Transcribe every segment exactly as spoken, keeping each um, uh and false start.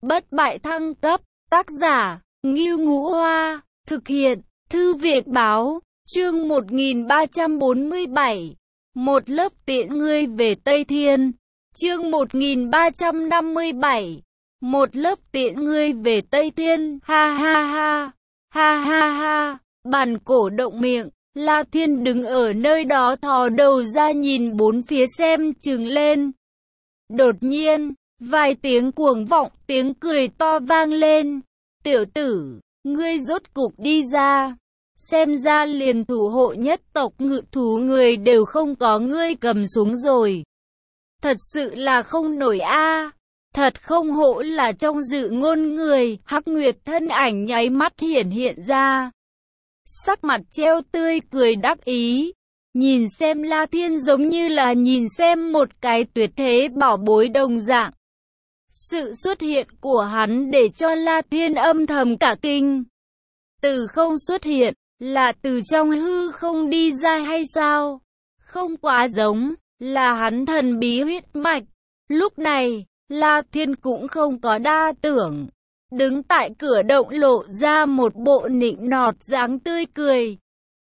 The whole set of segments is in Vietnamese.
bất bại thăng cấp, tác giả, Ngưu Ngũ Hoa, thực hiện, Thư viện báo, chương một nghìn ba trăm bốn mươi bảy, một lớp tiễn ngươi về Tây Thiên, chương một nghìn ba trăm năm mươi bảy, một lớp tiễn ngươi về Tây Thiên, ha ha ha, ha ha ha, bàn cổ động miệng, La Thiên đứng ở nơi đó thò đầu ra nhìn bốn phía xem chừng lên. Đột nhiên, vài tiếng cuồng vọng, tiếng cười to vang lên. Tiểu tử, ngươi rốt cục đi ra. Xem ra liền thủ hộ nhất tộc Ngự Thú người đều không có ngươi cầm xuống rồi. Thật sự là không nổi a. Thật không hổ là trong dự ngôn người. Hắc Nguyệt thân ảnh nháy mắt hiển hiện ra. Sắc mặt treo tươi cười đắc ý. Nhìn xem La Thiên giống như là nhìn xem một cái tuyệt thế bảo bối đồng dạng. Sự xuất hiện của hắn để cho La Thiên âm thầm cả kinh. Từ không xuất hiện, là từ trong hư không đi ra hay sao? Không quá giống, là hắn thần bí huyết mạch. Lúc này, La Thiên cũng không có đa tưởng. Đứng tại cửa động lộ ra một bộ nịnh nọt dáng tươi cười.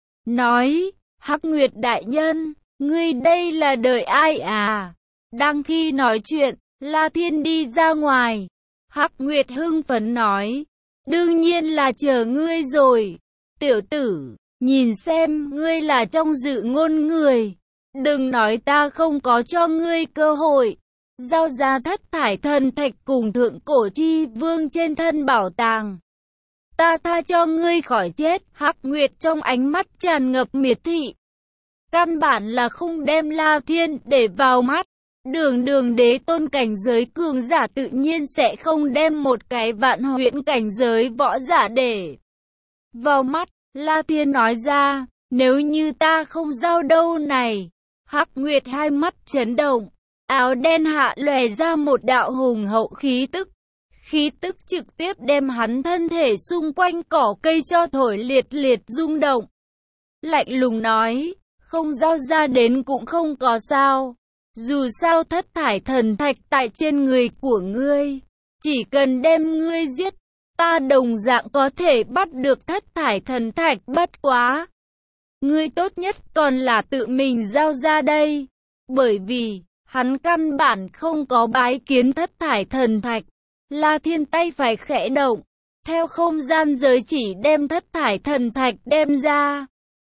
Nói, Hắc Nguyệt đại nhân, ngươi đây là đợi ai à? Đang khi nói chuyện, La Thiên đi ra ngoài. Hắc Nguyệt hưng phấn nói, đương nhiên là chờ ngươi rồi. Tiểu tử, nhìn xem, ngươi là trong dự ngôn người. Đừng nói ta không có cho ngươi cơ hội. Giao ra thất thải thần thạch cùng thượng cổ chi vương trên thân bảo tàng. Ta tha cho ngươi khỏi chết. Hắc Nguyệt trong ánh mắt tràn ngập miệt thị. Căn bản là không đem La Thiên để vào mắt. Đường đường đế tôn cảnh giới cường giả tự nhiên sẽ không đem một cái vạn huyễn cảnh giới võ giả để vào mắt. La Thiên nói ra, nếu như ta không giao đâu này. Hắc Nguyệt hai mắt chấn động, áo đen hạ lòe ra một đạo hùng hậu khí tức. Khí tức trực tiếp đem hắn thân thể xung quanh cỏ cây cho thổi liệt liệt rung động. Lạnh lùng nói, không giao ra đến cũng không có sao. Dù sao thất thải thần thạch tại trên người của ngươi, chỉ cần đem ngươi giết, ta đồng dạng có thể bắt được thất thải thần thạch. Bất quá, ngươi tốt nhất còn là tự mình giao ra đây, bởi vì hắn căn bản không có bái kiến thất thải thần thạch. La Thiên tay phải khẽ động, theo không gian giới chỉ đem thất thải thần thạch đem ra.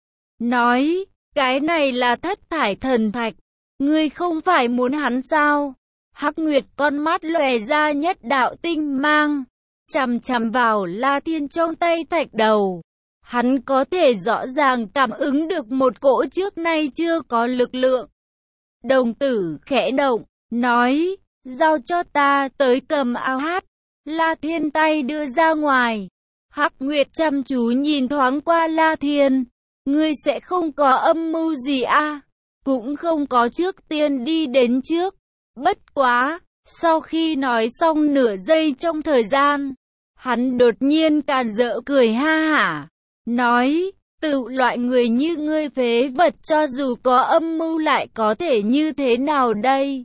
Nói, cái này là thất thải thần thạch. Ngươi không phải muốn hắn sao? Hắc Nguyệt con mắt lòe ra nhất đạo tinh mang, chằm chằm vào La Thiên trong tay thạch đầu. Hắn có thể rõ ràng cảm ứng được một cỗ trước nay chưa có lực lượng. Đồng tử khẽ động, nói, giao cho ta tới cầm áo hát. La Thiên tay đưa ra ngoài. Hắc Nguyệt chăm chú nhìn thoáng qua La Thiên. Ngươi sẽ không có âm mưu gì à? Cũng không có trước tiên đi đến trước. Bất quá, sau khi nói xong nửa giây trong thời gian, hắn đột nhiên càn rỡ cười ha hả. Nói, tự loại người như ngươi phế vật cho dù có âm mưu lại có thể như thế nào đây?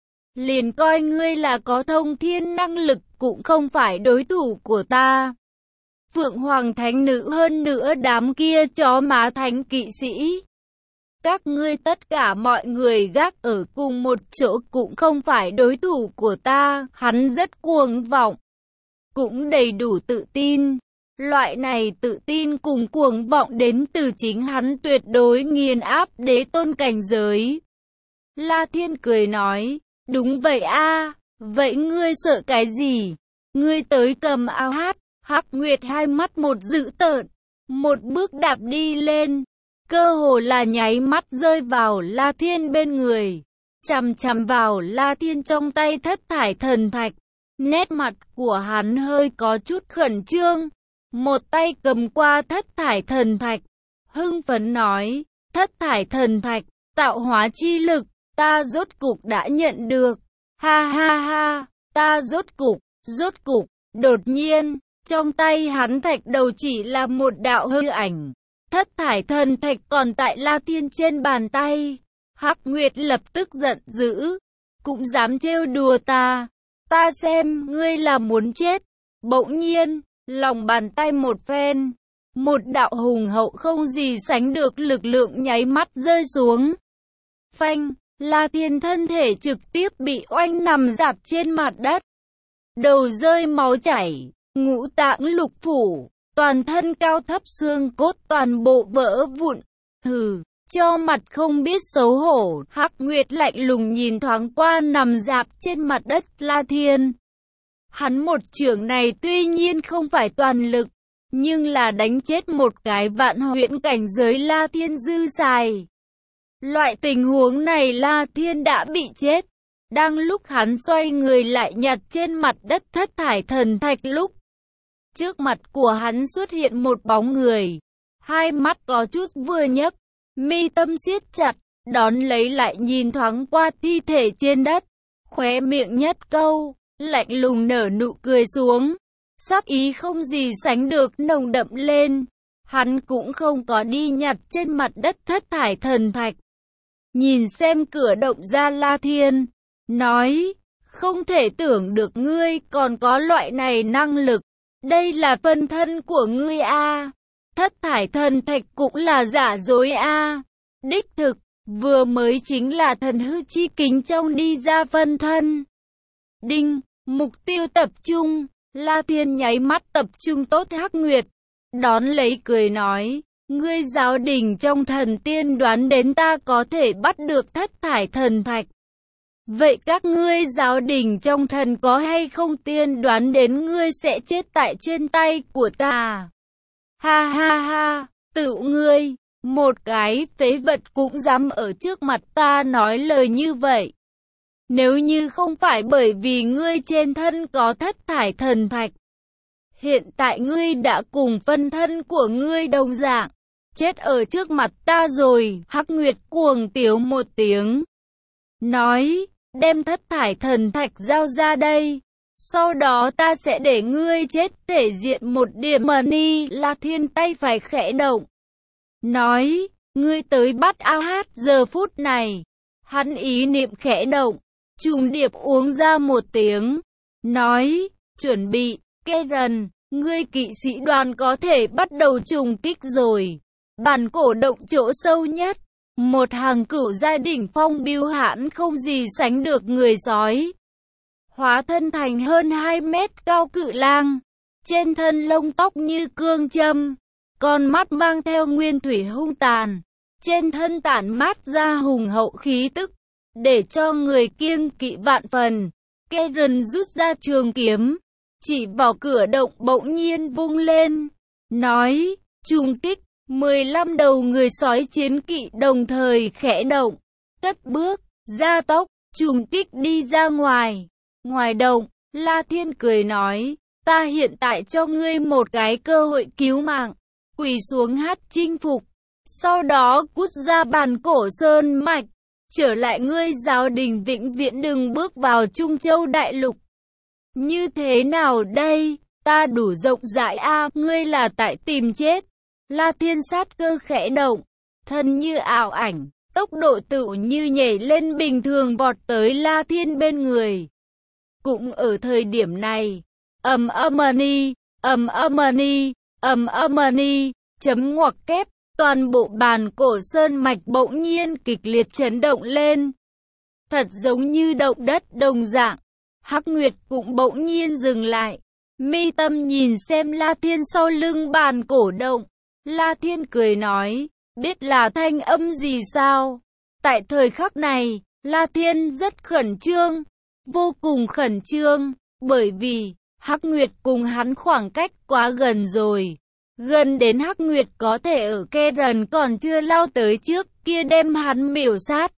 Liền coi ngươi là có thông thiên năng lực cũng không phải đối thủ của ta. Phượng Hoàng Thánh Nữ hơn nữa đám kia chó má thánh kỵ sĩ. Các ngươi tất cả mọi người gác ở cùng một chỗ cũng không phải đối thủ của ta. Hắn rất cuồng vọng, cũng đầy đủ tự tin. Loại này tự tin cùng cuồng vọng đến từ chính hắn tuyệt đối nghiền áp đế tôn cảnh giới. La Thiên cười nói, đúng vậy a, vậy ngươi sợ cái gì? Ngươi tới cầm áo hát. Hắc Nguyệt hai mắt một dữ tợn, một bước đạp đi lên, cơ hồ là nháy mắt rơi vào La Thiên bên người, chằm chằm vào La Thiên trong tay thất thải thần thạch. Nét mặt của hắn hơi có chút khẩn trương, một tay cầm qua thất thải thần thạch, hưng phấn nói, thất thải thần thạch, tạo hóa chi lực, ta rốt cục đã nhận được, ha ha ha, ta rốt cục, rốt cục. Đột nhiên, trong tay hắn thạch đầu chỉ là một đạo hư ảnh, thất thải thần thạch còn tại La Thiên trên bàn tay. Hắc Nguyệt lập tức giận dữ, cũng dám trêu đùa ta, ta xem ngươi là muốn chết. Bỗng nhiên, lòng bàn tay một phen, một đạo hùng hậu không gì sánh được lực lượng nháy mắt rơi xuống. Phanh, La Thiên thân thể trực tiếp bị oanh nằm rạp trên mặt đất. Đầu rơi máu chảy, ngũ tạng lục phủ, toàn thân cao thấp xương cốt toàn bộ vỡ vụn. Hừ, cho mặt không biết xấu hổ, Hắc Nguyệt lạnh lùng nhìn thoáng qua nằm rạp trên mặt đất La Thiên. Hắn một chưởng này tuy nhiên không phải toàn lực, nhưng là đánh chết một cái vạn huyễn cảnh giới La Thiên dư xài. Loại tình huống này La Thiên đã bị chết. Đang lúc hắn xoay người lại nhặt trên mặt đất thất thải thần thạch lúc, trước mặt của hắn xuất hiện một bóng người. Hai mắt có chút vừa nhấc, mi tâm siết chặt, đón lấy lại nhìn thoáng qua thi thể trên đất. Khóe miệng nhất câu, lạnh lùng nở nụ cười xuống. Sắc ý không gì sánh được nồng đậm lên. Hắn cũng không có đi nhặt trên mặt đất thất thải thần thạch. Nhìn xem cửa động ra La Thiên, nói, không thể tưởng được ngươi còn có loại này năng lực. Đây là phân thân của ngươi a. Thất thải thần thạch cũng là giả dối a. Đích thực, vừa mới chính là thần hư chi kính trong đi ra phân thân. Đinh, mục tiêu tập trung. La Thiên nháy mắt tập trung tốt Hắc Nguyệt. Đón lấy cười nói, ngươi giáo đình trong thần tiên đoán đến ta có thể bắt được thất thải thần thạch. Vậy các ngươi giáo đình trong thần có hay không tiên đoán đến ngươi sẽ chết tại trên tay của ta? Ha ha ha, tự ngươi, một cái phế vật cũng dám ở trước mặt ta nói lời như vậy. Nếu như không phải bởi vì ngươi trên thân có thất thải thần thạch, hiện tại ngươi đã cùng phân thân của ngươi đồng dạng, chết ở trước mặt ta rồi. Hắc Nguyệt cuồng tiếu một tiếng, nói, đem thất thải thần thạch giao ra đây, sau đó ta sẽ để ngươi chết thể diện một điểm money. La Thiên tay phải khẽ động, nói, ngươi tới bắt a hát. Giờ phút này, hắn ý niệm khẽ động, trùng điệp uống ra một tiếng, nói, chuẩn bị, Karen, ngươi kỵ sĩ đoàn có thể bắt đầu trùng kích rồi. Bản cổ động chỗ sâu nhất, một hàng cửu gia đỉnh phong biêu hãn không gì sánh được người sói. Hóa thân thành hơn hai mét cao cự lang, trên thân lông tóc như cương châm, con mắt mang theo nguyên thủy hung tàn, trên thân tản mát ra hùng hậu khí tức, để cho người kiêng kỵ vạn phần. Karen rút ra trường kiếm, chỉ vào cửa động bỗng nhiên vung lên, nói, trùng kích. mười lăm đầu người sói chiến kỵ đồng thời khẽ động, cất bước, gia tốc, trùng kích đi ra ngoài. Ngoài động, La Thiên cười nói, ta hiện tại cho ngươi một cái cơ hội cứu mạng, quỳ xuống hát chinh phục, sau đó cút ra bàn cổ sơn mạch, trở lại ngươi giáo đình vĩnh viễn đừng bước vào Trung Châu Đại Lục. Như thế nào đây, ta đủ rộng rãi a, ngươi là tại tìm chết. La Thiên sát cơ khẽ động, thân như ảo ảnh, tốc độ tự như nhảy lên bình thường vọt tới La Thiên bên người. Cũng ở thời điểm này, ầm âm-ni, ầm âm-ni, ầm âm-ni, chấm ngoặc kép, toàn bộ bàn cổ sơn mạch bỗng nhiên kịch liệt chấn động lên. Thật giống như động đất đồng dạng, Hắc Nguyệt cũng bỗng nhiên dừng lại, mi tâm nhìn xem La Thiên sau lưng bàn cổ động. La Thiên cười nói, biết là thanh âm gì sao? Tại thời khắc này, La Thiên rất khẩn trương, vô cùng khẩn trương, bởi vì Hắc Nguyệt cùng hắn khoảng cách quá gần rồi. Gần đến Hắc Nguyệt có thể ở Karen còn chưa lao tới trước kia đem hắn miểu sát.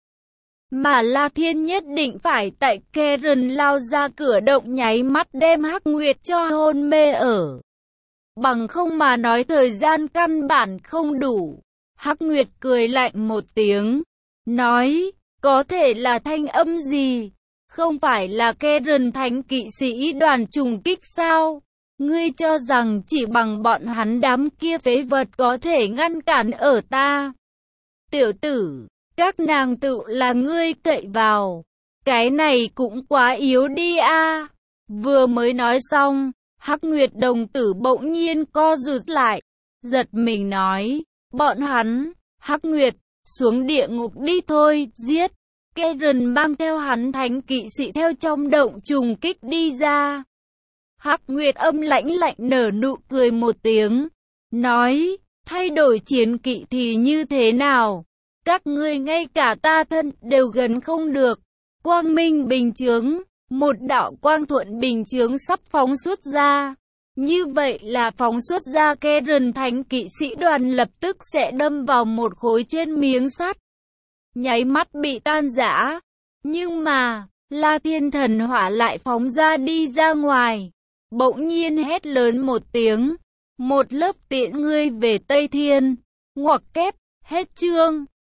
Mà La Thiên nhất định phải tại Karen lao ra cửa động nháy mắt đem Hắc Nguyệt cho hôn mê ở. Bằng không mà nói thời gian căn bản không đủ. Hắc Nguyệt cười lạnh một tiếng, nói, có thể là thanh âm gì? Không phải là Karen thánh kỵ sĩ đoàn trùng kích sao? Ngươi cho rằng chỉ bằng bọn hắn đám kia phế vật có thể ngăn cản ở ta? Tiểu tử, các nàng tự là ngươi cậy vào. Cái này cũng quá yếu đi a. Vừa mới nói xong, Hắc Nguyệt đồng tử bỗng nhiên co rụt lại, giật mình nói, bọn hắn, Hắc Nguyệt, xuống địa ngục đi thôi, giết. Karen mang theo hắn thánh kỵ sĩ theo trong động trùng kích đi ra. Hắc Nguyệt âm lãnh lạnh nở nụ cười một tiếng, nói, thay đổi chiến kỵ thì như thế nào? Các ngươi ngay cả ta thân đều gần không được. Quang minh bình chướng, một đạo quang thuận bình chướng sắp phóng xuất ra. Như vậy là phóng xuất ra Karen thánh kỵ sĩ đoàn lập tức sẽ đâm vào một khối trên miếng sắt. Nháy mắt bị tan rã. Nhưng mà, La Thiên thần hỏa lại phóng ra đi ra ngoài. Bỗng nhiên hét lớn một tiếng. Một lớp tiễn ngươi về Tây Thiên. Ngoặc kép, hết chương.